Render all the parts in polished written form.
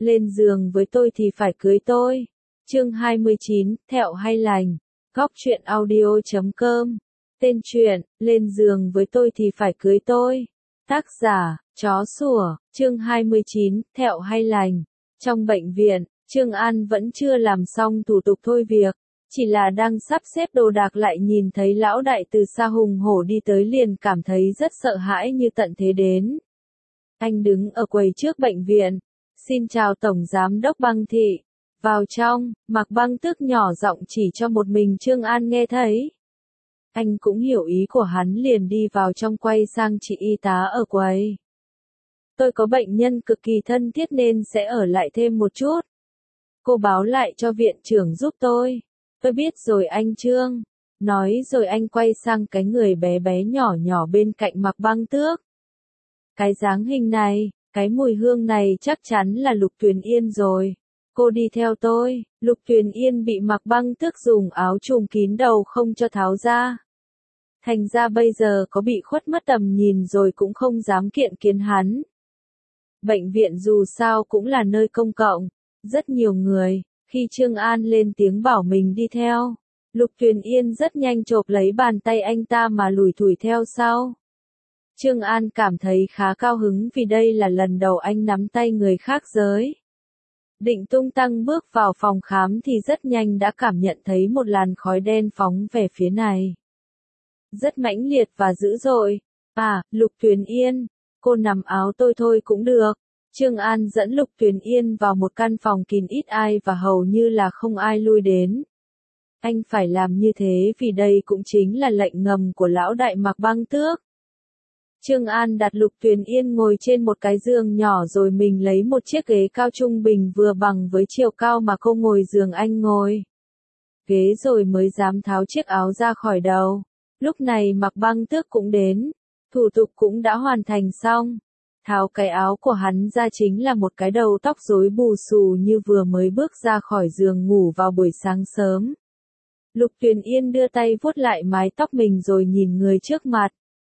lên giường với tôi thì phải cưới tôi. Chương 29, thẹo hay lành. Góc truyện audio.com. Tên truyện, lên giường với tôi thì phải cưới tôi. Tác giả, chó sủa. Chương 29, thẹo hay lành. Trong bệnh viện, Trương An vẫn chưa làm xong thủ tục thôi việc, chỉ là đang sắp xếp đồ đạc lại nhìn thấy lão đại từ xa hùng hổ đi tới liền cảm thấy rất sợ hãi như tận thế đến. Anh đứng ở quầy trước bệnh viện. Xin chào Tổng Giám đốc Băng Thị. Vào trong, Mạc Băng Tước nhỏ giọng chỉ cho một mình Trương An nghe thấy. Anh cũng hiểu ý của hắn liền đi vào trong quay sang chị y tá ở quầy. Tôi có bệnh nhân cực kỳ thân thiết nên sẽ ở lại thêm một chút. Cô báo lại cho viện trưởng giúp tôi. Tôi biết rồi anh Trương. Nói rồi anh quay sang cái người bé bé nhỏ nhỏ bên cạnh Mạc Băng Tước. Cái dáng hình này, cái mùi hương này chắc chắn là Lục Tuyền Yên rồi. Cô đi theo tôi. Lục Tuyền Yên bị Mạc Băng Tước dùng áo trùm kín đầu không cho tháo ra. Thành ra bây giờ có bị khuất mất tầm nhìn rồi cũng không dám kiện kiến hắn. Bệnh viện dù sao cũng là nơi công cộng, rất nhiều người. Khi Trương An lên tiếng bảo mình đi theo, Lục Tuyền Yên rất nhanh chộp lấy bàn tay anh ta mà lủi thủi theo sau. Trương An cảm thấy khá cao hứng vì đây là lần đầu anh nắm tay người khác giới. Định tung tăng bước vào phòng khám thì rất nhanh đã cảm nhận thấy một làn khói đen phóng về phía này. Rất mãnh liệt và dữ dội. À, Lục Tuyền Yên, cô nằm áo tôi thôi cũng được. Trương An dẫn Lục Tuyền Yên vào một căn phòng kín ít ai và hầu như là không ai lui đến. Anh phải làm như thế vì đây cũng chính là lệnh ngầm của lão đại Mạc Băng Tước. Trương An đặt Lục Tuyền Yên ngồi trên một cái giường nhỏ rồi mình lấy một chiếc ghế cao trung bình vừa bằng với chiều cao mà cô ngồi giường anh ngồi. Ghế rồi mới dám tháo chiếc áo ra khỏi đầu. Lúc này Mạc Băng Tước cũng đến. Thủ tục cũng đã hoàn thành xong. Tháo cái áo của hắn ra chính là một cái đầu tóc rối bù xù như vừa mới bước ra khỏi giường ngủ vào buổi sáng sớm. Lục Tuyền Yên đưa tay vuốt lại mái tóc mình rồi nhìn người trước mặt.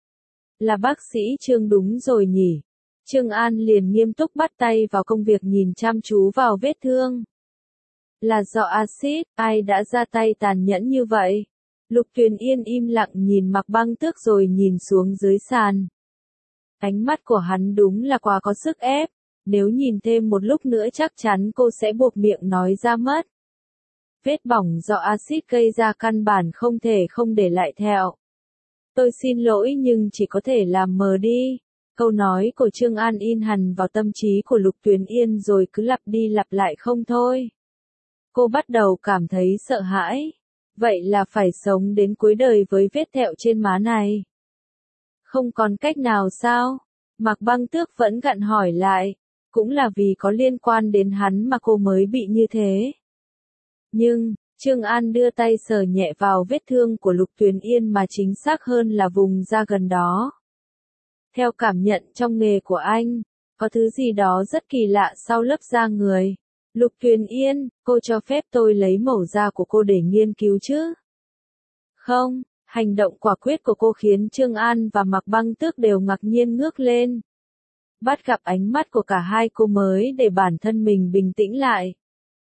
Là bác sĩ Trương đúng rồi nhỉ. Trương An liền nghiêm túc bắt tay vào công việc nhìn chăm chú vào vết thương. Là do axit, ai đã ra tay tàn nhẫn như vậy? Lục Tuyền Yên im lặng nhìn Mạc Băng Tước rồi nhìn xuống dưới sàn. Ánh mắt của hắn đúng là quá có sức ép. Nếu nhìn thêm một lúc nữa chắc chắn cô sẽ buộc miệng nói ra mất. Vết bỏng do axit gây ra căn bản không thể không để lại thẹo. Tôi xin lỗi nhưng chỉ có thể làm mờ đi. Câu nói của Trương An in hằn vào tâm trí của Lục Tuyền Yên rồi cứ lặp đi lặp lại không thôi. Cô bắt đầu cảm thấy sợ hãi. Vậy là phải sống đến cuối đời với vết thẹo trên má này. Không còn cách nào sao? Mạc Băng Tước vẫn gặn hỏi lại. Cũng là vì có liên quan đến hắn mà cô mới bị như thế. Nhưng, Trương An đưa tay sờ nhẹ vào vết thương của Lục Tuyền Yên mà chính xác hơn là vùng da gần đó. Theo cảm nhận trong nghề của anh, có thứ gì đó rất kỳ lạ sau lớp da người. Lục Tuyền Yên, cô cho phép tôi lấy mẫu da của cô để nghiên cứu chứ? Không, hành động quả quyết của cô khiến Trương An và Mạc Băng Tước đều ngạc nhiên ngước lên. Bắt gặp ánh mắt của cả hai cô mới để bản thân mình bình tĩnh lại.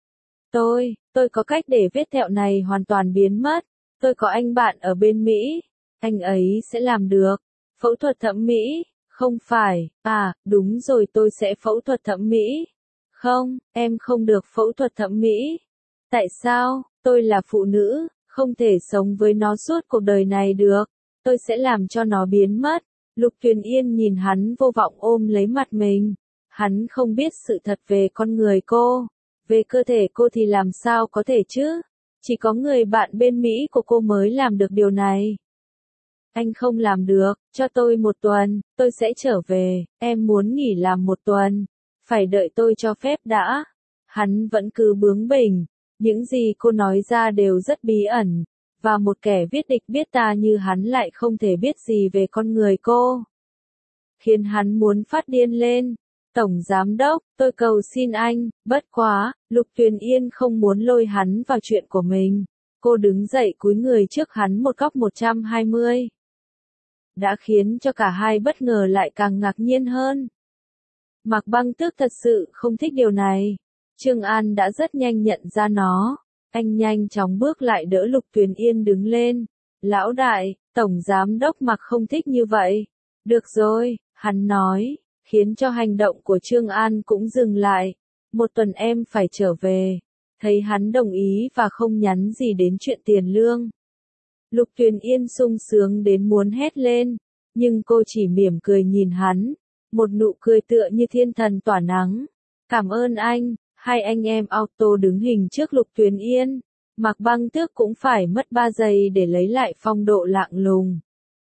Tôi có cách để vết thẹo này hoàn toàn biến mất. Tôi có anh bạn ở bên Mỹ. Anh ấy sẽ làm được. Phẫu thuật thẩm mỹ? Không phải. À, đúng rồi tôi sẽ phẫu thuật thẩm mỹ. Không, em không được phẫu thuật thẩm mỹ. Tại sao? Tôi là phụ nữ, không thể sống với nó suốt cuộc đời này được. Tôi sẽ làm cho nó biến mất. Lục Tuyền Yên nhìn hắn vô vọng ôm lấy mặt mình. Hắn không biết sự thật về con người cô. Về cơ thể cô thì làm sao có thể chứ? Chỉ có người bạn bên Mỹ của cô mới làm được điều này. Anh không làm được, cho tôi một tuần, tôi sẽ trở về, em muốn nghỉ làm một tuần. Phải đợi tôi cho phép đã. Hắn vẫn cứ bướng bỉnh, những gì cô nói ra đều rất bí ẩn. Và một kẻ viết địch biết ta như hắn lại không thể biết gì về con người cô. Khiến hắn muốn phát điên lên. Tổng Giám đốc, tôi cầu xin anh, bất quá, Lục Tuyền Yên không muốn lôi hắn vào chuyện của mình. Cô đứng dậy cúi người trước hắn một góc 120. Đã khiến cho cả hai bất ngờ lại càng ngạc nhiên hơn. Mạc Băng Tước thật sự không thích điều này. Trương An đã rất nhanh nhận ra nó. Anh nhanh chóng bước lại đỡ Lục Tuyền Yên đứng lên. Lão đại, Tổng Giám đốc Mạc không thích như vậy. Được rồi, hắn nói, khiến cho hành động của Trương An cũng dừng lại. Một tuần em phải trở về. Thấy hắn đồng ý và không nhắn gì đến chuyện tiền lương. Lục Tuyền Yên sung sướng đến muốn hét lên, nhưng cô chỉ mỉm cười nhìn hắn, một nụ cười tựa như thiên thần tỏa nắng. Cảm ơn anh, hai anh em auto đứng hình trước Lục Tuyền Yên. Mạc Băng Tước cũng phải mất 3 giây để lấy lại phong độ lạng lùng.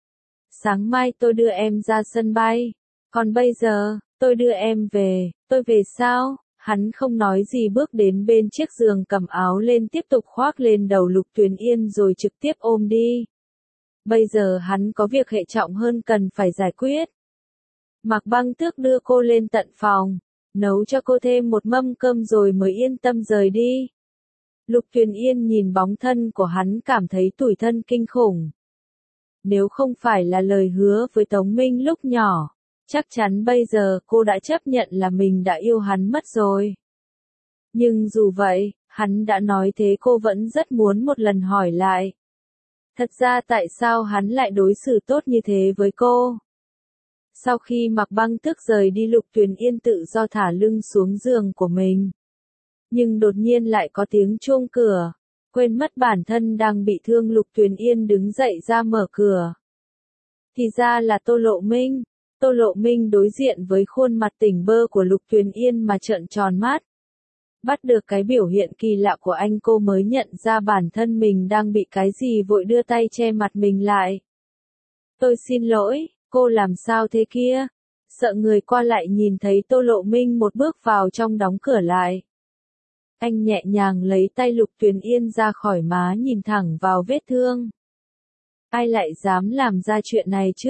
Sáng mai tôi đưa em ra sân bay, còn bây giờ, tôi đưa em về, tôi về sao? Hắn không nói gì bước đến bên chiếc giường cầm áo lên tiếp tục khoác lên đầu Lục Tuyền Yên rồi trực tiếp ôm đi. Bây giờ hắn có việc hệ trọng hơn cần phải giải quyết. Mạc Băng Tước đưa cô lên tận phòng, nấu cho cô thêm một mâm cơm rồi mới yên tâm rời đi. Lục Tuyền Yên nhìn bóng thân của hắn cảm thấy tủi thân kinh khủng. Nếu không phải là lời hứa với Tống Minh lúc nhỏ, chắc chắn bây giờ cô đã chấp nhận là mình đã yêu hắn mất rồi. Nhưng dù vậy, hắn đã nói thế cô vẫn rất muốn một lần hỏi lại. Thật ra tại sao hắn lại đối xử tốt như thế với cô? Sau khi Mạc Băng Tước rời đi Lục Tuyền Yên tự do thả lưng xuống giường của mình. Nhưng đột nhiên lại có tiếng chuông cửa. Quên mất bản thân đang bị thương Lục Tuyền Yên đứng dậy ra mở cửa. Thì ra là Tô Lộ Minh. Tô Lộ Minh đối diện với khuôn mặt tỉnh bơ của Lục Tuyền Yên mà trợn tròn mắt. Bắt được cái biểu hiện kỳ lạ của anh cô mới nhận ra bản thân mình đang bị cái gì vội đưa tay che mặt mình lại. Tôi xin lỗi, cô làm sao thế kia? Sợ người qua lại nhìn thấy Tô Lộ Minh một bước vào trong đóng cửa lại. Anh nhẹ nhàng lấy tay Lục Tuyền Yên ra khỏi má nhìn thẳng vào vết thương. Ai lại dám làm ra chuyện này chứ?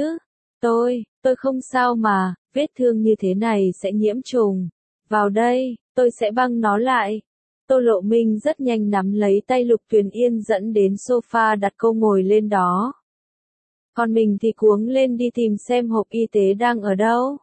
Tôi không sao mà, vết thương như thế này sẽ nhiễm trùng. Vào đây, tôi sẽ băng nó lại. Tô Lộ Minh rất nhanh nắm lấy tay Lục Tuyền Yên dẫn đến sofa đặt cô ngồi lên đó. Còn mình thì cuống lên đi tìm xem hộp y tế đang ở đâu.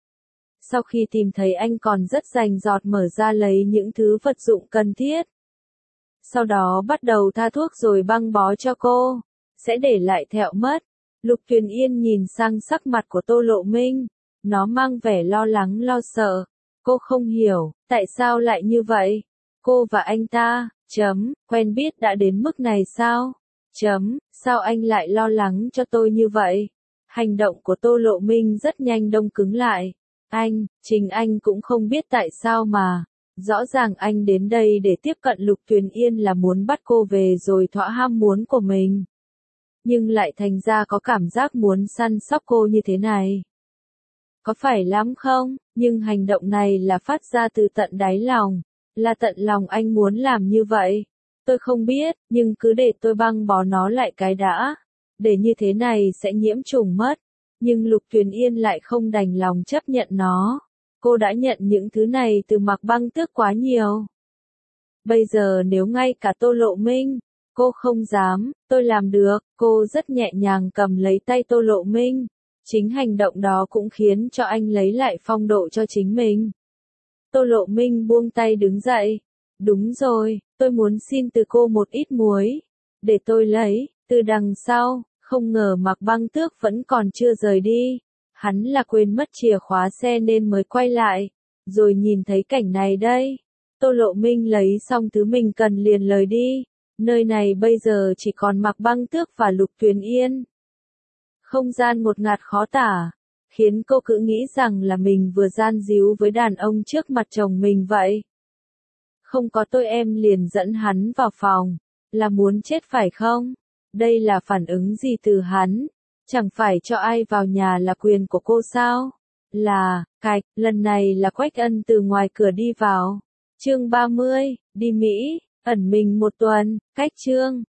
Sau khi tìm thấy anh còn rất rành rọt mở ra lấy những thứ vật dụng cần thiết. Sau đó bắt đầu thoa thuốc rồi băng bó cho cô. Sẽ để lại thẹo mất. Lục Tuyền Yên nhìn sang sắc mặt của Tô Lộ Minh. Nó mang vẻ lo lắng lo sợ. Cô không hiểu, tại sao lại như vậy? Cô và anh ta, quen biết đã đến mức này sao? Sao anh lại lo lắng cho tôi như vậy? Hành động của Tô Lộ Minh rất nhanh đông cứng lại. Chính anh cũng không biết tại sao mà. Rõ ràng anh đến đây để tiếp cận Lục Tuyền Yên là muốn bắt cô về rồi thỏa ham muốn của mình. Nhưng lại thành ra có cảm giác muốn săn sóc cô như thế này. Có phải lắm không? Nhưng hành động này là phát ra từ tận đáy lòng. Là tận lòng anh muốn làm như vậy. Tôi không biết, nhưng cứ để tôi băng bó nó lại cái đã. Để như thế này sẽ nhiễm trùng mất. Nhưng Lục Tuyền Yên lại không đành lòng chấp nhận nó. Cô đã nhận những thứ này từ Mạc Băng Tước quá nhiều. Bây giờ nếu ngay cả Tô Lộ Minh, cô không dám, tôi làm được. Cô rất nhẹ nhàng cầm lấy tay Tô Lộ Minh. Chính hành động đó cũng khiến cho anh lấy lại phong độ cho chính mình. Tô Lộ Minh buông tay đứng dậy. Đúng rồi, tôi muốn xin từ cô một ít muối. Để tôi lấy, từ đằng sau. Không ngờ Mạc Băng Tước vẫn còn chưa rời đi. Hắn là quên mất chìa khóa xe nên mới quay lại. Rồi nhìn thấy cảnh này đây. Tô Lộ Minh lấy xong thứ mình cần liền lời đi. Nơi này bây giờ chỉ còn Mạc Băng Tước và Lục Tuyền Yên. Không gian ngột ngạt khó tả. Khiến cô cứ nghĩ rằng là mình vừa gian díu với đàn ông trước mặt chồng mình vậy. Không có tôi em liền dẫn hắn vào phòng. Là muốn chết phải không? Đây là phản ứng gì từ hắn? Chẳng phải cho ai vào nhà là quyền của cô sao? Lần này là Quách Ân từ ngoài cửa đi vào. Chương 30, đi Mỹ, ẩn mình một tuần, cách chương.